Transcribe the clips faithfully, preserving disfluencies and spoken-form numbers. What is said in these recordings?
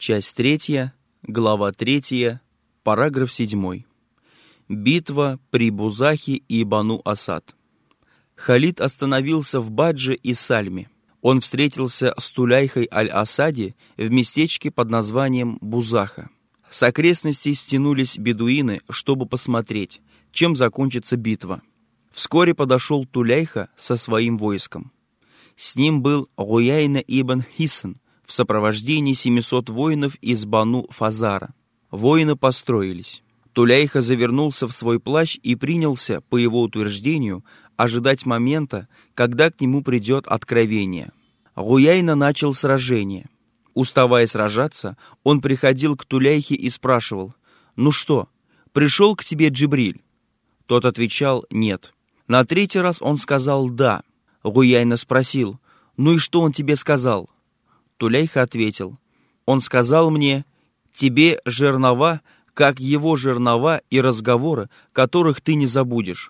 Часть третья, глава третья, параграф седьмой. Битва при Бузахе и Бану Асад. Халид остановился в Бадже и Сальме. Он встретился с Туляйхой аль-Асади в местечке под названием Бузаха. С окрестностей стянулись бедуины, чтобы посмотреть, чем закончится битва. Вскоре подошел Туляйха со своим войском. С ним был Гуяйна ибн Хисан в сопровождении семисот воинов из Бану Фазара. Воины построились. Туляйха завернулся в свой плащ и принялся, по его утверждению, ожидать момента, когда к нему придет откровение. Гуяйна начал сражение. Уставая сражаться, он приходил к Туляйхе и спрашивал: «Ну что, пришел к тебе Джибриль?» Тот отвечал: «Нет». На третий раз он сказал «да». Гуяйна спросил: «Ну и что он тебе сказал?» Туляйха ответил: «Он сказал мне: тебе жернова, как его жернова, и разговоры, которых ты не забудешь».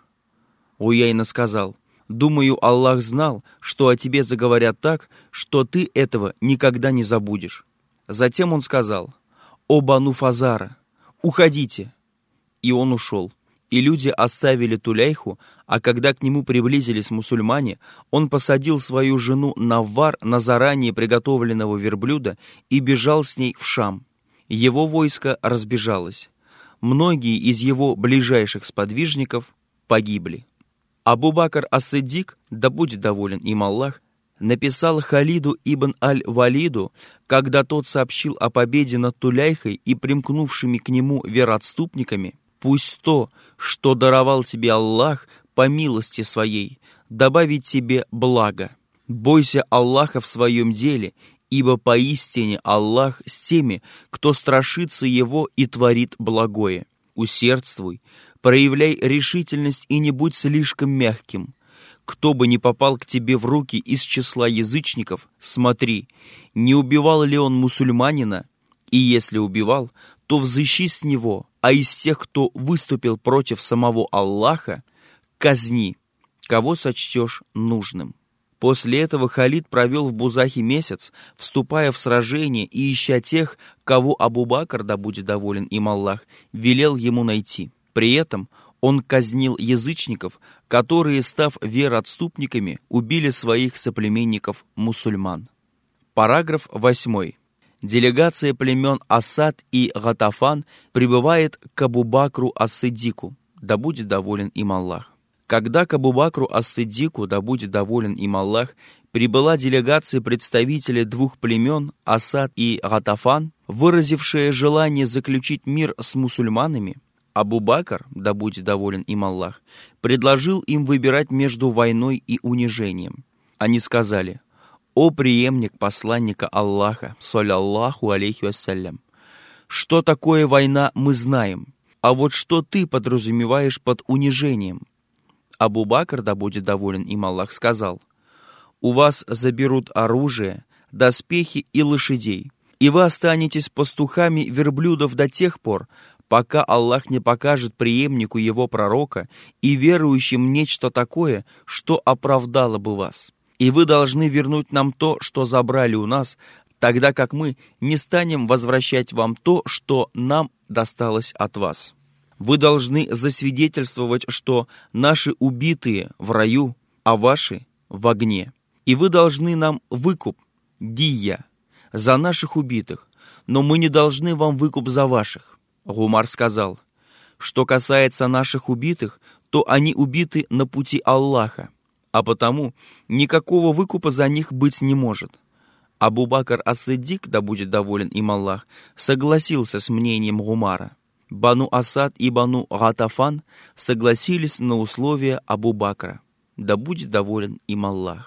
Гуяйна сказал: «Думаю, Аллах знал, что о тебе заговорят так, что ты этого никогда не забудешь». Затем он сказал: «О Бану Фазара, уходите!» И он ушел. И люди оставили Туляйху, а когда к нему приблизились мусульмане, он посадил свою жену Наввар на заранее приготовленного верблюда и бежал с ней в Шам. Его войско разбежалось. Многие из его ближайших сподвижников погибли. Абу-Бакр ас-Сиддик, да будет доволен им Аллах, написал Халиду ибн аль-Валиду, когда тот сообщил о победе над Туляйхой и примкнувшими к нему вероотступниками: «Пусть то, что даровал тебе Аллах по милости своей, добавит тебе благо. Бойся Аллаха в своем деле, ибо поистине Аллах с теми, кто страшится Его и творит благое. Усердствуй, проявляй решительность и не будь слишком мягким. Кто бы ни попал к тебе в руки из числа язычников, смотри, не убивал ли он мусульманина, и если убивал, то взыщи с него, а из тех, кто выступил против самого Аллаха, казни, кого сочтешь нужным». После этого Халид провел в Бузахе месяц, вступая в сражение и ища тех, кого Абу-Бакр, да будет доволен им Аллах, велел ему найти. При этом он казнил язычников, которые, став вероотступниками, убили своих соплеменников-мусульман. Параграф восьмой. Делегация племен Асад и Гатафан прибывает к Абу-Бакру ас-Сиддику, да будет доволен им Аллах. Когда к Абу-Бакру ас-Сиддику, да будет доволен им Аллах, прибыла делегация представителей двух племен Асад и Гатафан, выразившая желание заключить мир с мусульманами, Абу-Бакр, да будет доволен им Аллах, предложил им выбирать между войной и унижением. Они сказали: «О преемник посланника Аллаха, саллаллаху алейхи вассалям, что такое война, мы знаем, а вот что ты подразумеваешь под унижением?» Абу-Бакр, да будет доволен им Аллах, сказал: «У вас заберут оружие, доспехи и лошадей, и вы останетесь пастухами верблюдов до тех пор, пока Аллах не покажет преемнику его пророка и верующим нечто такое, что оправдало бы вас. И вы должны вернуть нам то, что забрали у нас, тогда как мы не станем возвращать вам то, что нам досталось от вас. Вы должны засвидетельствовать, что наши убитые в раю, а ваши в огне. И вы должны нам выкуп, дия, за наших убитых, но мы не должны вам выкуп за ваших». Гумар сказал: «Что касается наших убитых, то они убиты на пути Аллаха, а потому никакого выкупа за них быть не может». Абу-Бакр ас-Сиддик, да будет доволен им Аллах, согласился с мнением Гумара. Бану Асад и Бану Гатафан согласились на условия Абу-Бакра, да будет доволен им Аллах.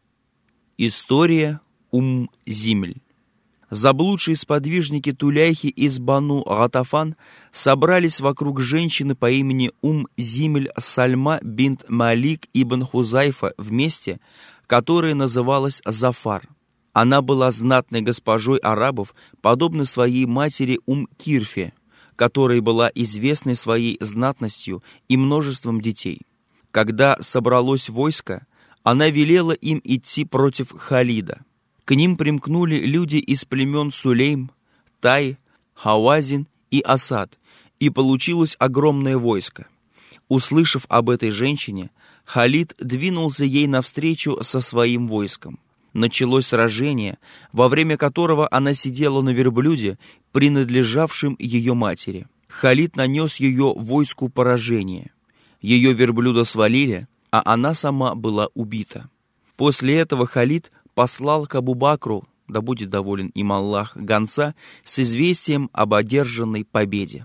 История Ум-Зимль. Заблудшие сподвижники Туляйхи из Бану Гатафан собрались вокруг женщины по имени Ум-Зимль Сальма бинт Малик ибн Хузайфа в месте, которое называлось Зафар. Она была знатной госпожой арабов, подобно своей матери Ум-Кирфе, которая была известной своей знатностью и множеством детей. Когда собралось войско, она велела им идти против Халида. К ним примкнули люди из племен Сулейм, Тай, Хауазин и Асад, и получилось огромное войско. Услышав об этой женщине, Халид двинулся ей навстречу со своим войском. Началось сражение, во время которого она сидела на верблюде, принадлежавшем ее матери. Халид нанес ее войску поражение. Ее верблюда свалили, а она сама была убита. После этого Халид послал к Абу-Бакру, да будет доволен им Аллах, гонца с известием об одержанной победе.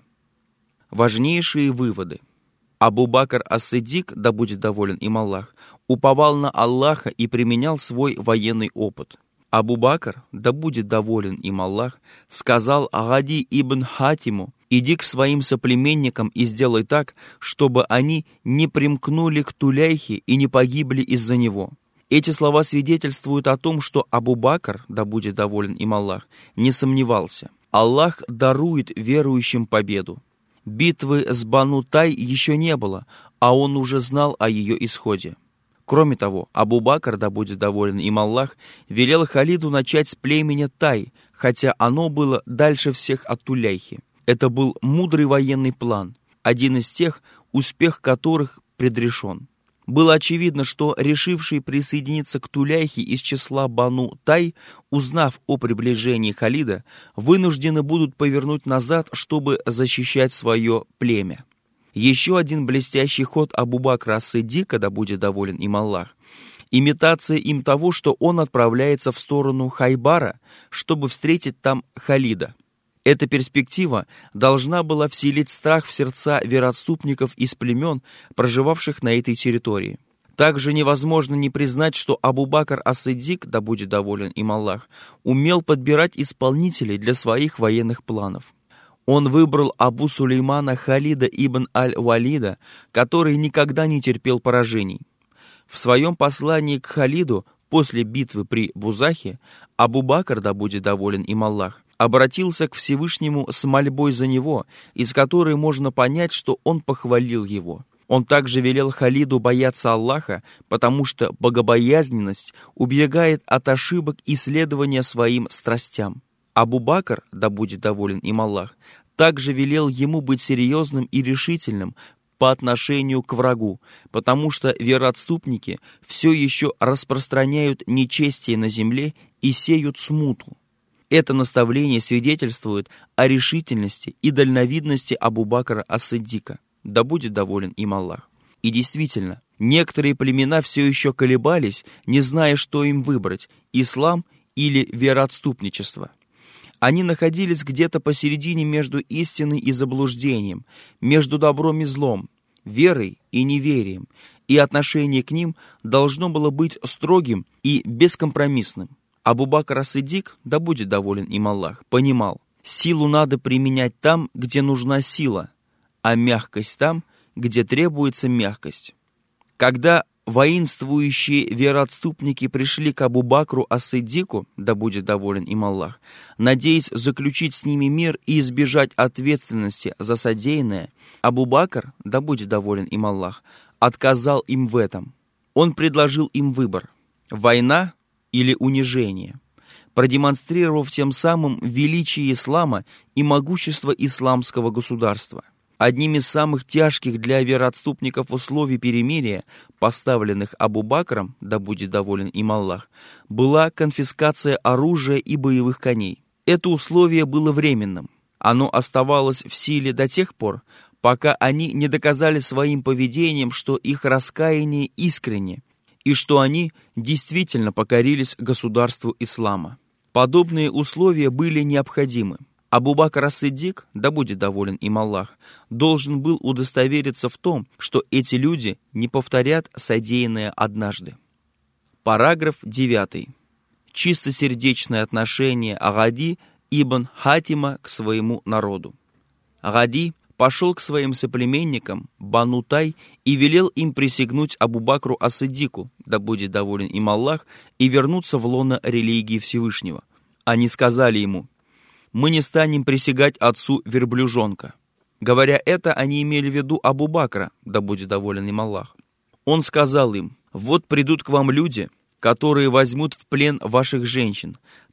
Важнейшие выводы. Абу-Бакр ас-Сиддик, да будет доволен им Аллах, уповал на Аллаха и применял свой военный опыт. Абу-Бакр, да будет доволен им Аллах, сказал Агади ибн Хатиму: «Иди к своим соплеменникам и сделай так, чтобы они не примкнули к Туляйхе и не погибли из-за него». Эти слова свидетельствуют о том, что Абу-Бакр, да будет доволен им Аллах, не сомневался. Аллах дарует верующим победу. Битвы с Бану Тай еще не было, а он уже знал о ее исходе. Кроме того, Абу-Бакр, да будет доволен им Аллах, велел Халиду начать с племени Тай, хотя оно было дальше всех от Туляйхи. Это был мудрый военный план, один из тех, успех которых предрешен. Было очевидно, что решившие присоединиться к Туляйхе из числа Бану Тай, узнав о приближении Халида, вынуждены будут повернуть назад, чтобы защищать свое племя. Еще один блестящий ход Абу-Бакра ас-Сиддика, да будет доволен им Аллах, имитация им того, что он отправляется в сторону Хайбара, чтобы встретить там Халида. Эта перспектива должна была вселить страх в сердца вероотступников из племен, проживавших на этой территории. Также невозможно не признать, что Абу-Бакр ас-Сиддик, да будет доволен им Аллах, умел подбирать исполнителей для своих военных планов. Он выбрал Абу Сулеймана Халида ибн аль-Валида, который никогда не терпел поражений. В своем послании к Халиду после битвы при Бузахе Абу-Бакр, да будет доволен им Аллах, обратился к Всевышнему с мольбой за него, из которой можно понять, что он похвалил его. Он также велел Халиду бояться Аллаха, потому что богобоязненность уберегает от ошибок и следования своим страстям. Абу-Бакр, да будет доволен им Аллах, также велел ему быть серьезным и решительным по отношению к врагу, потому что вероотступники все еще распространяют нечестие на земле и сеют смуту. Это наставление свидетельствует о решительности и дальновидности Абу-Бакра ас-Сиддика, да будет доволен им Аллах. И действительно, некоторые племена все еще колебались, не зная, что им выбрать – ислам или вероотступничество. Они находились где-то посередине между истиной и заблуждением, между добром и злом, верой и неверием, и отношение к ним должно было быть строгим и бескомпромиссным. Абу-Бакр ас-Сиддик, да будет доволен им Аллах, понимал, силу надо применять там, где нужна сила, а мягкость там, где требуется мягкость. Когда воинствующие вероотступники пришли к Абу-Бакру ас-Сиддику, да будет доволен им Аллах, надеясь заключить с ними мир и избежать ответственности за содеянное, Абу-Бакр, да будет доволен им Аллах, отказал им в этом. Он предложил им выбор – война или унижение, продемонстрировав тем самым величие ислама и могущество исламского государства. Одним из самых тяжких для вероотступников условий перемирия, поставленных Абу-Бакром, да будет доволен им Аллах, была конфискация оружия и боевых коней. Это условие было временным. Оно оставалось в силе до тех пор, пока они не доказали своим поведением, что их раскаяние искренне, и что они действительно покорились государству ислама. Подобные условия были необходимы. Абу-Бакр ас-Сиддик, да будет доволен им Аллах, должен был удостовериться в том, что эти люди не повторят содеянное однажды. Параграф девятый. Чистосердечное отношение Агади ибн Хатима к своему народу. Агади пошел к своим соплеменникам Бану Тай и велел им присягнуть Абу-Бакру ас-Сиддику, да будет доволен им Аллах, и вернуться в лоно религии Всевышнего. Они сказали ему: «Мы не станем присягать отцу верблюжонка». Говоря это, они имели в виду Абу-Бакра, да будет доволен им Аллах. Он сказал им: «Вот придут к вам люди, которые возьмут в плен ваших женщин,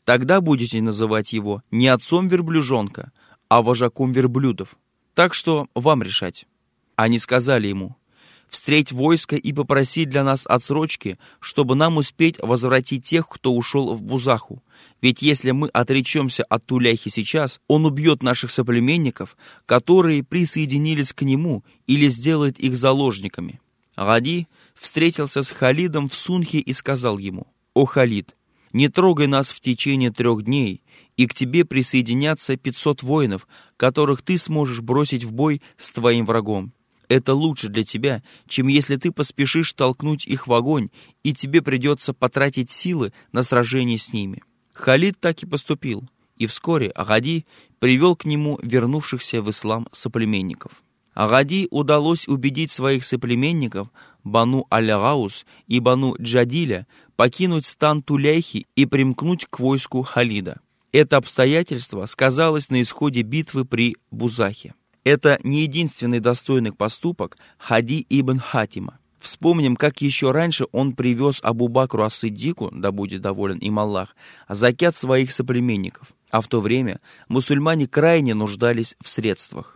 Тогда будете называть его не отцом верблюжонка, а вожаком верблюдов. Так что вам решать». Они сказали ему: «Встреть войско и попроси для нас отсрочки, чтобы нам успеть возвратить тех, кто ушел в Бузаху. Ведь если мы отречемся от Туляйхи сейчас, он убьет наших соплеменников, которые присоединились к нему, или сделает их заложниками». Гади встретился с Халидом в Сунхе и сказал ему: «О, Халид, не трогай нас в течение трех дней, и к тебе присоединятся пятьсот воинов, которых ты сможешь бросить в бой с твоим врагом. Это лучше для тебя, чем если ты поспешишь толкнуть их в огонь, и тебе придется потратить силы на сражение с ними». Халид так и поступил, и вскоре Агади привел к нему вернувшихся в ислам соплеменников. Агади удалось убедить своих соплеменников Бану Аль-Гаус и Бану Джадиля покинуть стан Туляйхи и примкнуть к войску Халида. Это обстоятельство сказалось на исходе битвы при Бузахе. Это не единственный достойный поступок Хади ибн Хатима. Вспомним, как еще раньше он привез Абу Бакру ас-Сиддику, да будет доволен им Аллах, закят своих соплеменников, а в то время мусульмане крайне нуждались в средствах.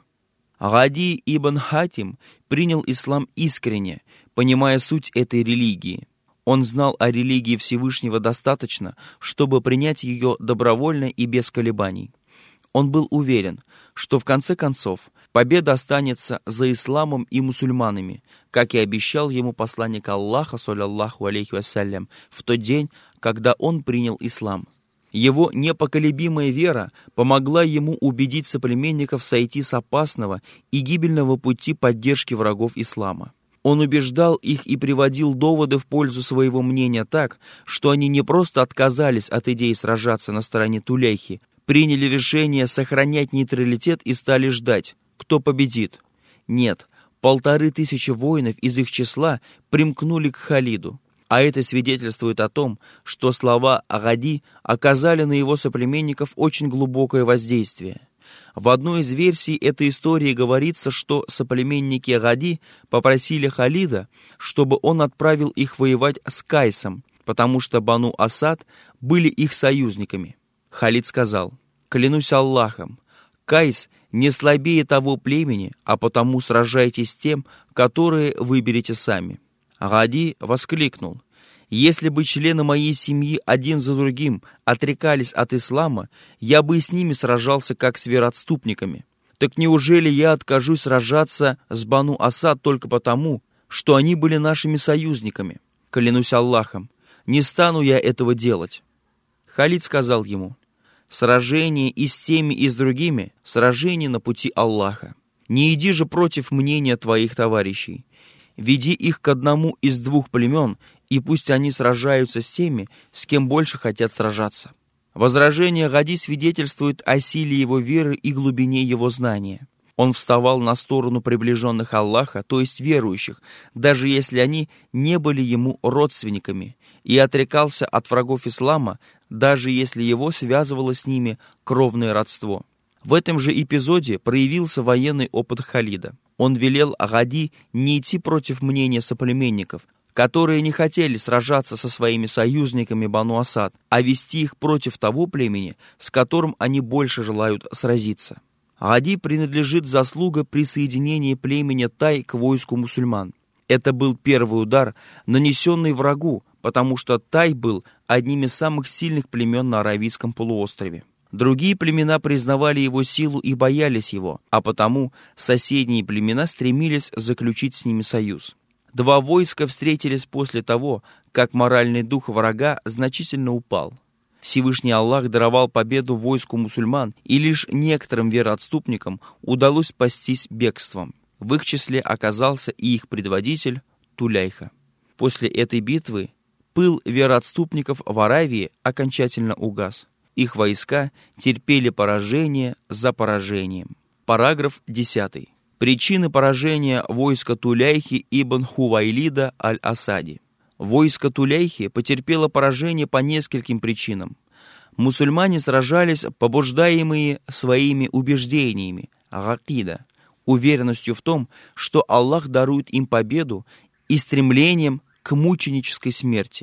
Хади ибн Хатим принял ислам искренне, понимая суть этой религии. Он знал о религии Всевышнего достаточно, чтобы принять ее добровольно и без колебаний. Он был уверен, что в конце концов победа останется за исламом и мусульманами, как и обещал ему посланник Аллаха, саллаллаху алейхи вассалям, в тот день, когда он принял ислам. Его непоколебимая вера помогла ему убедить соплеменников сойти с опасного и гибельного пути поддержки врагов ислама. Он убеждал их и приводил доводы в пользу своего мнения так, что они не просто отказались от идеи сражаться на стороне Туляйхи, приняли решение сохранять нейтралитет и стали ждать, кто победит. Нет, полторы тысячи воинов из их числа примкнули к Халиду. А это свидетельствует о том, что слова Агади оказали на его соплеменников очень глубокое воздействие. В одной из версий этой истории говорится, что соплеменники Агади попросили Халида, чтобы он отправил их воевать с Кайсом, потому что Бану Асад были их союзниками. Халид сказал: «Клянусь Аллахом, Кайс не слабее того племени, а потому сражайтесь с тем, которое выберете сами». Агади воскликнул: «Если бы члены моей семьи один за другим отрекались от ислама, я бы и с ними сражался, как с вероотступниками. Так неужели я откажусь сражаться с Бану Асад только потому, что они были нашими союзниками? Клянусь Аллахом, не стану я этого делать». Халид сказал ему: «Сражение и с теми, и с другими — сражение на пути Аллаха. Не иди же против мнения твоих товарищей. Веди их к одному из двух племен, и пусть они сражаются с теми, с кем больше хотят сражаться». Возражение Гади свидетельствует о силе его веры и глубине его знания. Он вставал на сторону приближенных Аллаха, то есть верующих, даже если они не были ему родственниками, и отрекался от врагов ислама, даже если его связывало с ними кровное родство. В этом же эпизоде проявился военный опыт Халида. Он велел Агади не идти против мнения соплеменников, которые не хотели сражаться со своими союзниками Бану Асад, а вести их против того племени, с которым они больше желают сразиться. Агади принадлежит заслуга присоединения племени Тай к войску мусульман. Это был первый удар, нанесенный врагу, потому что Тай был одним из самых сильных племен на Аравийском полуострове. Другие племена признавали его силу и боялись его, а потому соседние племена стремились заключить с ними союз. Два войска встретились после того, как моральный дух врага значительно упал. Всевышний Аллах даровал победу войску мусульман, и лишь некоторым вероотступникам удалось спастись бегством. В их числе оказался и их предводитель Туляйха. После этой битвы пыл вероотступников в Аравии окончательно угас. Их войска терпели поражение за поражением. Параграф десятый. Причины поражения войска Туляйхи ибн Хувайлида аль-Асади. Войско Туляйхи потерпело поражение по нескольким причинам. Мусульмане сражались, побуждаемые своими убеждениями, гакида, уверенностью в том, что Аллах дарует им победу, и стремлением к мученической смерти.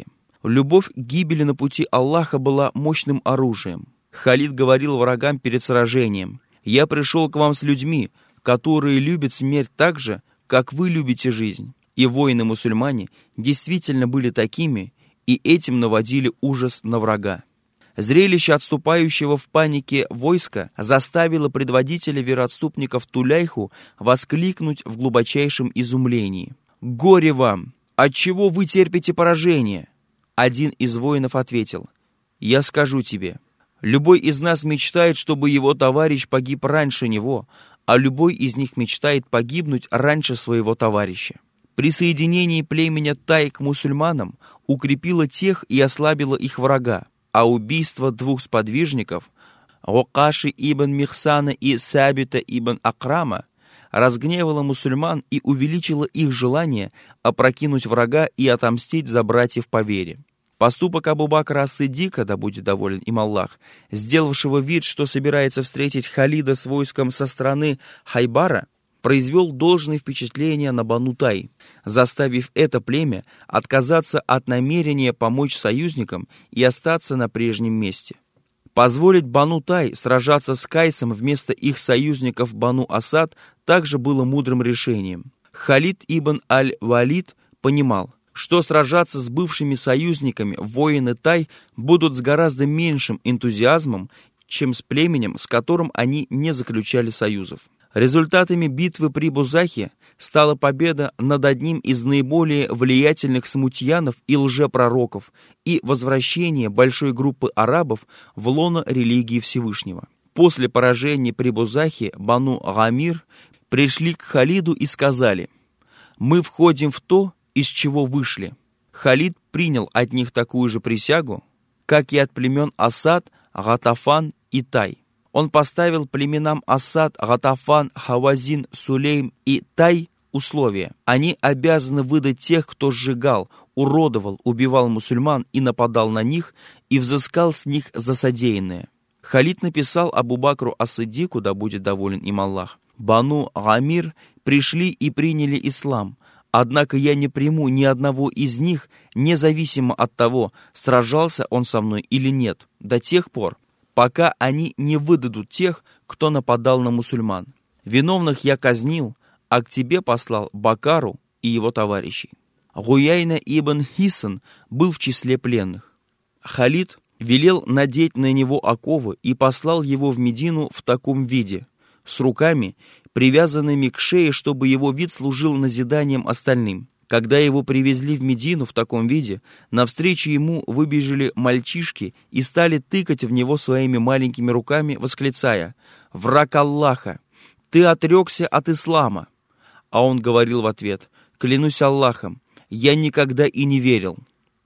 Любовь к гибели на пути Аллаха была мощным оружием. Халид говорил врагам перед сражением: «Я пришел к вам с людьми, которые любят смерть так же, как вы любите жизнь». И воины-мусульмане действительно были такими, и этим наводили ужас на врага. Зрелище отступающего в панике войска заставило предводителя вероотступников Туляйху воскликнуть в глубочайшем изумлении: «Горе вам! Отчего вы терпите поражение?» Один из воинов ответил: «Я скажу тебе, любой из нас мечтает, чтобы его товарищ погиб раньше него, а любой из них мечтает погибнуть раньше своего товарища. Присоединение племени Тай к мусульманам укрепило тех и ослабило их врага, а убийство двух сподвижников, Рукаши ибн Михсана и Сабита ибн Акрама, разгневало мусульман и увеличило их желание опрокинуть врага и отомстить за братьев по вере. Поступок Абу-Бакра ас-Сиддика, да будет доволен им Аллах, сделавшего вид, что собирается встретить Халида с войском со стороны Хайбара, произвел должное впечатление на Бану Тай, заставив это племя отказаться от намерения помочь союзникам и остаться на прежнем месте. Позволить Бану Тай сражаться с Кайсом вместо их союзников Бану Асад также было мудрым решением. Халид ибн аль-Валид понимал, что сражаться с бывшими союзниками воины Тай будут с гораздо меньшим энтузиазмом, чем с племенем, с которым они не заключали союзов. Результатами битвы при Бузахе стала победа над одним из наиболее влиятельных смутьянов и лжепророков и возвращение большой группы арабов в лоно религии Всевышнего. После поражения при Бузахе Бану Гамир пришли к Халиду и сказали: «Мы входим в то, из чего вышли». Халид принял от них такую же присягу, как и от племен Асад, Гатафан и Тай. Он поставил племенам Асад, Гатафан, Хавазин, Сулейм и Тай условия. Они обязаны выдать тех, кто сжигал, уродовал, убивал мусульман и нападал на них, и взыскал с них за содеянное. Халид написал Абу-Бакру ас-Сиддику, да будет доволен им Аллах: «Бану Гамир пришли и приняли ислам, однако я не приму ни одного из них, независимо от того, сражался он со мной или нет, до тех пор, пока они не выдадут тех, кто нападал на мусульман. Виновных я казнил, а к тебе послал Бакару и его товарищей». Гуяйна ибн Хисан был в числе пленных. Халид велел надеть на него оковы и послал его в Медину в таком виде, с руками, привязанными к шее, чтобы его вид служил назиданием остальным. Когда его привезли в Медину в таком виде, навстречу ему выбежали мальчишки и стали тыкать в него своими маленькими руками, восклицая: «Враг Аллаха! Ты отрекся от ислама!» А он говорил в ответ: «Клянусь Аллахом, я никогда и не верил».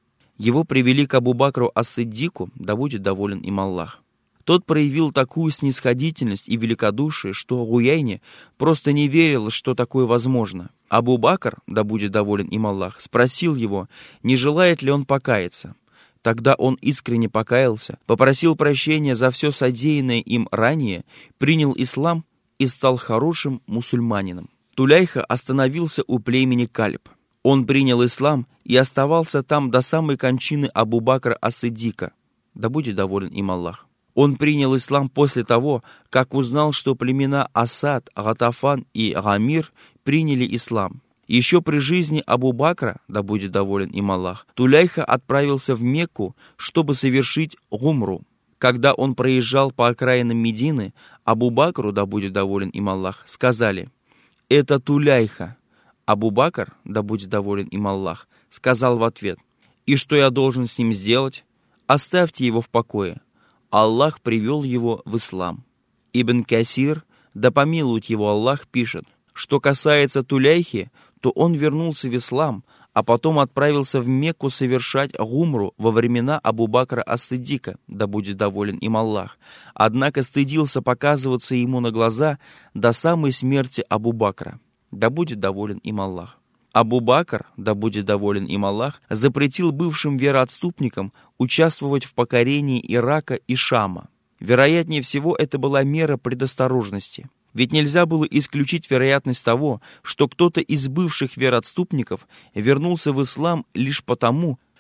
Его привели к Абу-Бакру ас-Сиддику, да будет доволен им Аллах. Тот проявил такую снисходительность и великодушие, что Гуяйне просто не верил, что такое возможно. Абу-Бакр, да будет доволен им Аллах, спросил его, не желает ли он покаяться. Тогда он искренне покаялся, попросил прощения за все содеянное им ранее, принял ислам и стал хорошим мусульманином. Туляйха остановился у племени Кальб. Он принял ислам и оставался там до самой кончины Абу-Бакра ас-Сиддика, да будет доволен им Аллах. Он принял ислам после того, как узнал, что племена Асад, Гатафан и Гамир приняли ислам. Еще при жизни Абу-Бакра, да будет доволен им Аллах, Туляйха отправился в Мекку, чтобы совершить гумру. Когда он проезжал по окраинам Медины, Абу-Бакру, да будет доволен им Аллах, сказали: «Это Туляйха». Абу-Бакр, да будет доволен им Аллах, сказал в ответ: «И что я должен с ним сделать? Оставьте его в покое». Аллах привел его в ислам. Ибн Касир, да помилует его Аллах, пишет, что касается Туляйхи, то он вернулся в ислам, а потом отправился в Мекку совершать гумру во времена Абу-Бакра ас-Сиддика, да будет доволен им Аллах, однако стыдился показываться ему на глаза до самой смерти Абу-Бакра, да будет доволен им Аллах. Абу-Бакр, да будет доволен им Аллах, запретил бывшим вероотступникам участвовать в покорении Ирака и Шама. Вероятнее всего, это была мера предосторожности. Ведь нельзя было исключить вероятность того, что кто-то из бывших вероотступников вернулся в ислам лишь потому,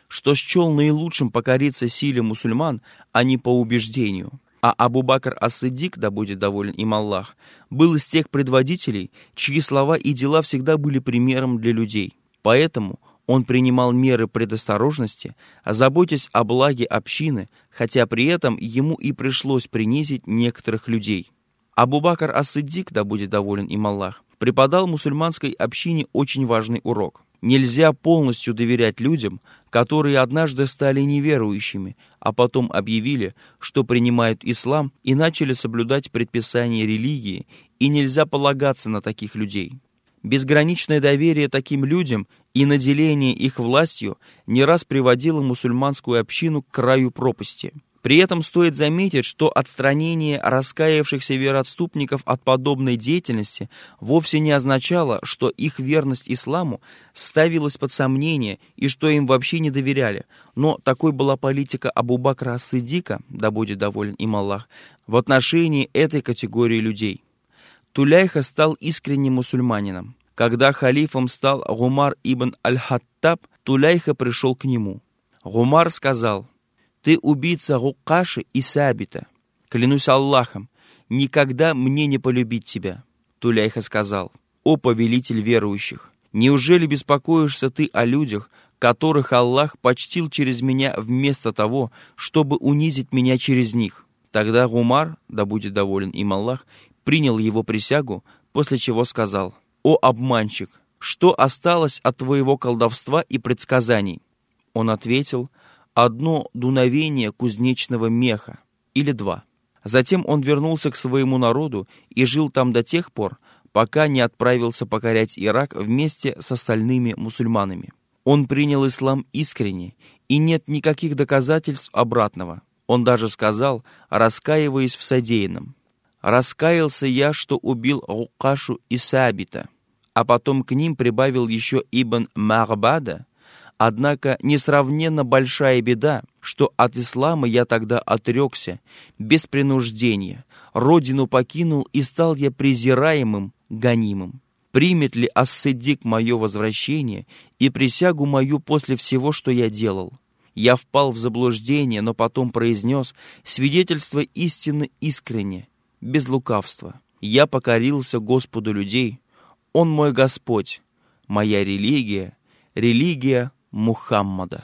что счел наилучшим покориться силе мусульман, а не по убеждению. А Абу-Бакр ас-Сиддик, да будет доволен им Аллах, был из тех предводителей, чьи слова и дела всегда были примером для людей. Поэтому он принимал меры предосторожности, заботясь о благе общины, хотя при этом ему и пришлось принизить некоторых людей. Абу-Бакр ас-Сиддик, да будет доволен им Аллах, преподал мусульманской общине очень важный урок. Нельзя полностью доверять людям, которые однажды стали неверующими, а потом объявили, что принимают ислам и начали соблюдать предписания религии, и нельзя полагаться на таких людей. Безграничное доверие таким людям и наделение их властью не раз приводило мусульманскую общину к краю пропасти. При этом стоит заметить, что отстранение раскаявшихся вероотступников от подобной деятельности вовсе не означало, что их верность исламу ставилась под сомнение и что им вообще не доверяли. Но такой была политика Абу-Бакра ас-Сиддика, да будет доволен им Аллах, в отношении этой категории людей. Туляйха стал искренним мусульманином. Когда халифом стал Гумар ибн аль-Хаттаб, Туляйха пришел к нему. Гумар сказал: «Ты убийца Гуккаши и Сабита. Клянусь Аллахом, никогда мне не полюбить тебя». Туляйха сказал: «О повелитель верующих, неужели беспокоишься ты о людях, которых Аллах почтил через меня вместо того, чтобы унизить меня через них?» Тогда Гумар, да будет доволен им Аллах, принял его присягу, после чего сказал: «О обманщик, что осталось от твоего колдовства и предсказаний?» Он ответил: «Одно дуновение кузнечного меха, или два». Затем он вернулся к своему народу и жил там до тех пор, пока не отправился покорять Ирак вместе с остальными мусульманами. Он принял ислам искренне, и нет никаких доказательств обратного. Он даже сказал, раскаиваясь в содеянном: «Раскаялся я, что убил Гуккашу и Сабита», а потом к ним прибавил еще Ибн Марбада. Однако несравненно большая беда, что от ислама я тогда отрекся, без принуждения, родину покинул и стал я презираемым, гонимым. Примет ли ас-Сиддик мое возвращение и присягу мою после всего, что я делал? Я впал в заблуждение, но потом произнес свидетельство истины искренне, без лукавства. Я покорился Господу людей, Он мой Господь, моя религия, религия Мухаммада.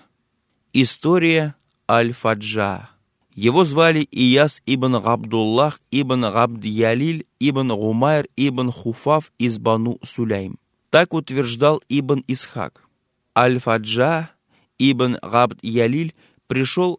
История Аль-Фаджа. Его звали Ияс ибн Абдуллах ибн Абд-Ялиль ибн Гумайр ибн Хуфаф из Бану Сулейм. Так утверждал Ибн Исхак. Аль-Фаджа ибн Абд-Ялиль пришел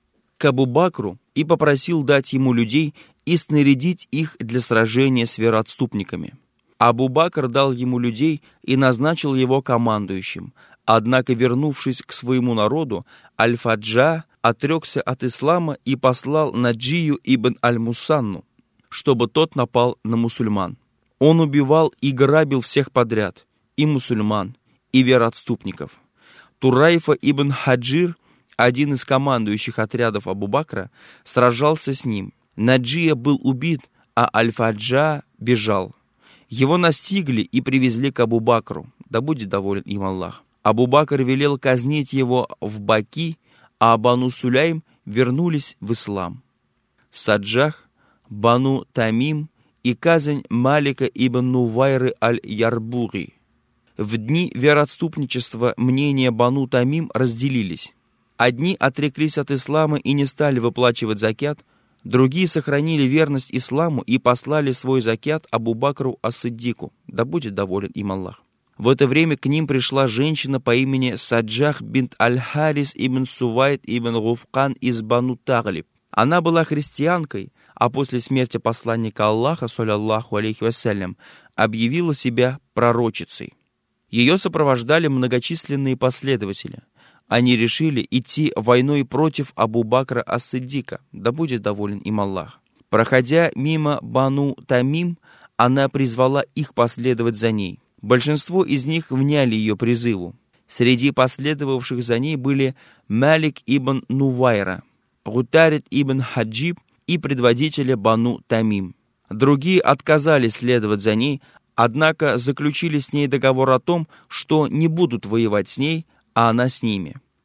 к Абу-Бакру и попросил дать ему людей и снарядить их для сражения с вероотступниками. Абу-Бакр дал ему людей и назначил его командующим. Однако, вернувшись к своему народу, Аль-Фаджа отрекся от ислама и послал Наджию ибн Аль-Мусанну, чтобы тот напал на мусульман. Он убивал и грабил всех подряд, и мусульман, и вероотступников. Турайфа ибн Хаджир, один из командующих отрядов Абу-Бакра, сражался с ним. Наджия был убит, а Аль-Фаджа бежал. Его настигли и привезли к Абу-Бакру, да будет доволен им Аллах. Абу-Бакр велел казнить его в Баки, а Бану Сулейм вернулись в ислам. Саджах, Бану Тамим и казнь Малика ибн Нувайры аль-Ярбуги. В дни вероотступничества мнения Бану Тамим разделились. Одни отреклись от ислама и не стали выплачивать закят, другие сохранили верность исламу и послали свой закят Абу-Бакру ас-Сиддику, да будет доволен им Аллах. В это время к ним пришла женщина по имени Саджах бинт Аль-Харис ибн Сувайт ибн Гуфкан из Бану Таглиб. Она была христианкой, а после смерти посланника Аллаха, саллаллаху алейхи вассалям, объявила себя пророчицей. Ее сопровождали многочисленные последователи. Они решили идти войной против Абу-Бакра ас-Сиддика, да будет доволен им Аллах. Проходя мимо Бану Тамим, она призвала их последовать за ней. Большинство из них вняли ее призыву. Среди последовавших за ней были Малик ибн Нувайра, Гутарит ибн Хаджиб и предводители Бану Тамим. Другие отказались следовать за ней, однако заключили с ней договор о том, что не будут воевать с ней, а она с ними.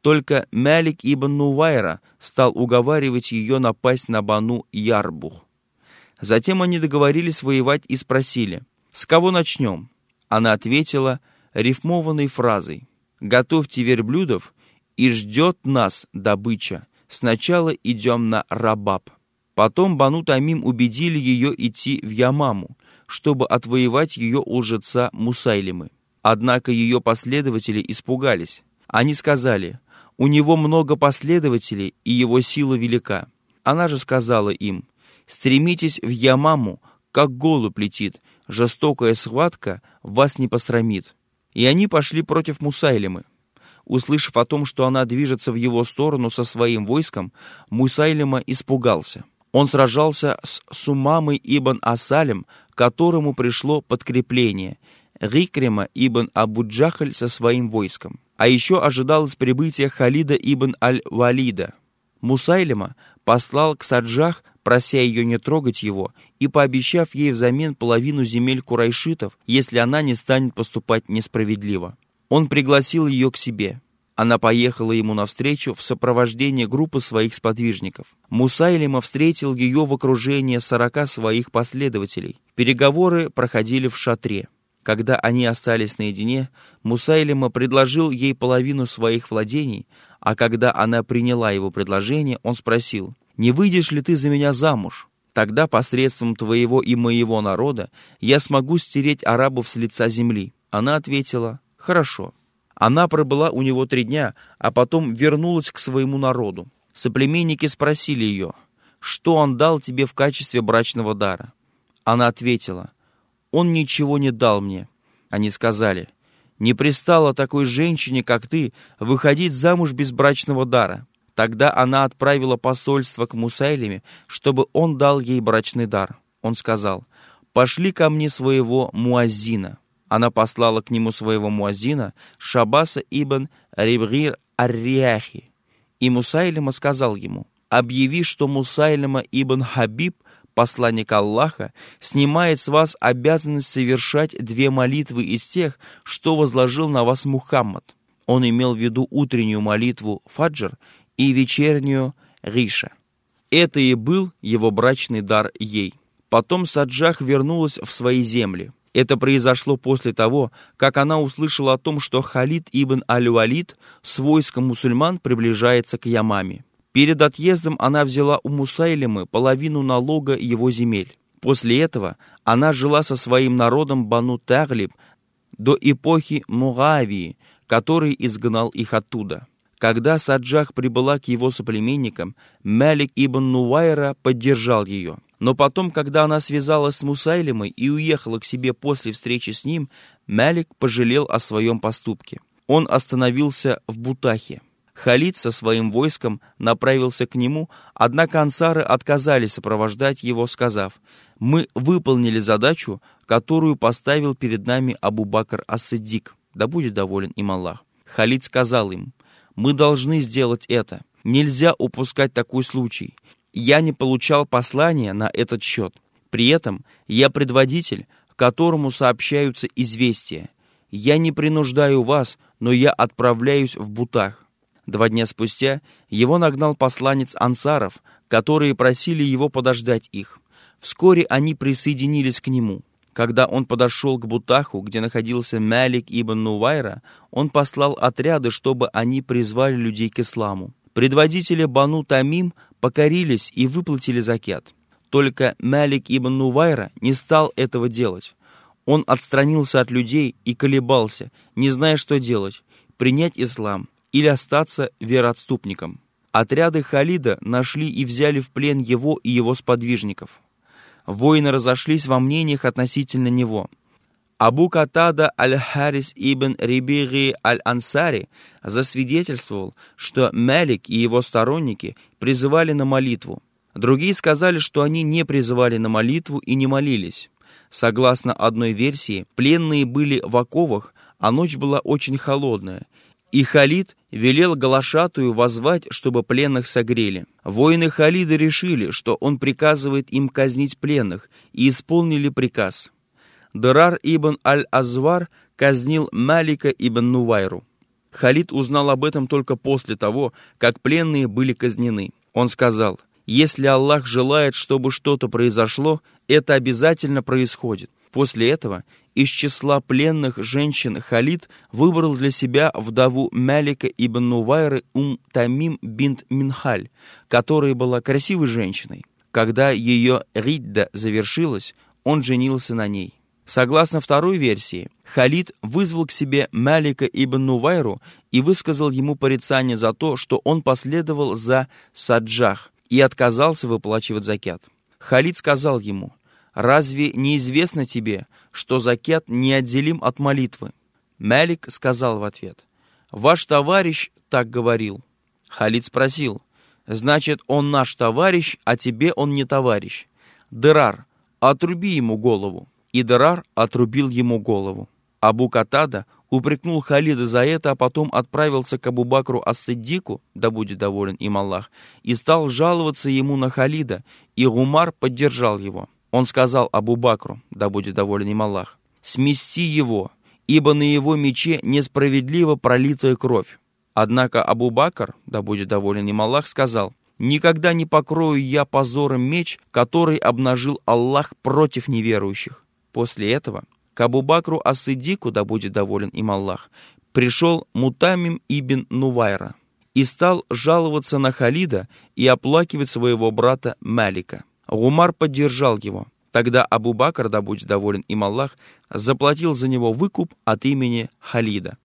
Только Малик ибн Нувайра стал уговаривать ее напасть на Бану Ярбух. Затем они договорились воевать и спросили: «С кого начнем?» Она ответила рифмованной фразой: «Готовьте верблюдов, и ждет нас добыча. Сначала идем на Рабаб». Потом Бану Тамим убедили ее идти в Ямаму, чтобы отвоевать ее у лжеца Мусайлимы. Однако ее последователи испугались. Они сказали: «У него много последователей, и его сила велика». Она же сказала им: «Стремитесь в Ямаму, как голубь летит, жестокая схватка вас не посрамит». И они пошли против Мусайлимы. Услышав о том, что она движется в его сторону со своим войском, Мусайлима испугался. Он сражался с Сумамой ибн Асалем, которому пришло подкрепление, Рикрима ибн Абу-Джахаль со своим войском. А еще ожидалось прибытие Халида ибн Аль-Валида. Мусайлима послал к Саджах, прося ее не трогать его, и пообещав ей взамен половину земель курайшитов, если она не станет поступать несправедливо. Он пригласил ее к себе. Она поехала ему навстречу в сопровождении группы своих сподвижников. Мусайлима встретил ее в окружении сорока своих последователей. Переговоры проходили в шатре. Когда они остались наедине, Мусайлима предложил ей половину своих владений, а когда она приняла его предложение, он спросил: «Не выйдешь ли ты за меня замуж? Тогда посредством твоего и моего народа я смогу стереть арабов с лица земли». Она ответила: «Хорошо». Она пробыла у него три дня, а потом вернулась к своему народу. Соплеменники спросили ее: «Что он дал тебе в качестве брачного дара?» Она ответила: «Он ничего не дал мне». Они сказали: «Не пристало такой женщине, как ты, выходить замуж без брачного дара». Тогда она отправила посольство к Мусайлиме, чтобы он дал ей брачный дар. Он сказал: «Пошли ко мне своего муаззина». Она послала к нему своего муаззина Шабаса ибн Рибгир ар-Рияхи. И Мусайлима сказал ему: «Объяви, что Мусайлима ибн Хабиб, посланник Аллаха, снимает с вас обязанность совершать две молитвы из тех, что возложил на вас Мухаммад». Он имел в виду утреннюю молитву Фаджр и вечернюю Риша. Это и был его брачный дар ей. Потом Саджах вернулась в свои земли. Это произошло после того, как она услышала о том, что Халид ибн Аль-Валид с войском мусульман приближается к Ямаме. Перед отъездом она взяла у Мусайлимы половину налога его земель. После этого она жила со своим народом Бану Таглиб до эпохи Муавии, который изгнал их оттуда. Когда Саджах прибыла к его соплеменникам, Малик ибн Нувайра поддержал ее. Но потом, когда она связалась с Мусайлимой и уехала к себе после встречи с ним, Малик пожалел о своем поступке. Он остановился в Бутахе. Халид со своим войском направился к нему, однако ансары отказались сопровождать его, сказав: «Мы выполнили задачу, которую поставил перед нами Абу-Бакр ас-Сиддик, да будет доволен им Аллах». Халид сказал им: «Мы должны сделать это. Нельзя упускать такой случай. Я не получал послания на этот счет. При этом я предводитель, которому сообщаются известия. Я не принуждаю вас, но я отправляюсь в Бутах». Два дня спустя его нагнал посланец ансаров, которые просили его подождать их. Вскоре они присоединились к нему. Когда он подошел к Бутаху, где находился Малик ибн Нувайра, он послал отряды, чтобы они призвали людей к исламу. Предводители Бану Тамим покорились и выплатили закят. Только Малик ибн Нувайра не стал этого делать. Он отстранился от людей и колебался, не зная, что делать: принять ислам или остаться вероотступником. Отряды Халида нашли и взяли в плен его и его сподвижников. Воины разошлись во мнениях относительно него. Абу Катада аль-Харис ибн Рибиги аль-Ансари засвидетельствовал, что Малик и его сторонники призывали на молитву. Другие сказали, что они не призывали на молитву и не молились. Согласно одной версии, пленные были в оковах, а ночь была очень холодная, и Халид велел глашатую воззвать, чтобы пленных согрели. Воины Халида решили, что он приказывает им казнить пленных, и исполнили приказ. Дырар ибн Аль-Азвар казнил Малика ибн Нувайру. Халид узнал об этом только после того, как пленные были казнены. Он сказал: «Если Аллах желает, чтобы что-то произошло, это обязательно происходит». После этого из числа пленных женщин Халид выбрал для себя вдову Малика ибн Нувайры Ум Тамим бинт Минхаль, которая была красивой женщиной. Когда ее ридда завершилась, он женился на ней. Согласно второй версии, Халид вызвал к себе Малика ибн Нувайру и высказал ему порицание за то, что он последовал за Саджах и отказался выплачивать закят. Халид сказал ему: «Разве не известно тебе, что закят неотделим от молитвы?» Малик сказал в ответ: «Ваш товарищ так говорил». Халид спросил: «Значит, он наш товарищ, а тебе он не товарищ. Дерар, отруби ему голову». И Дерар отрубил ему голову. Абу Катада упрекнул Халида за это, а потом отправился к Абу Бакру ас-Сиддику, да будет доволен им Аллах, и стал жаловаться ему на Халида, и Умар поддержал его. Он сказал Абу Бакру, да будет доволен им Аллах: «Смести его, ибо на его мече несправедливо пролитая кровь». Однако Абу Бакр, да будет доволен им Аллах, сказал: «Никогда не покрою я позором меч, который обнажил Аллах против неверующих». После этого к Абу Бакру ас-Сиддику, да будет доволен им Аллах, пришел Мутамим ибн Нувайра и стал жаловаться на Халида и оплакивать своего брата Малика. Умар поддержал его. Тогда Абу Бакр, да будет доволен им Аллах, заплатил за него выкуп от имени Халида.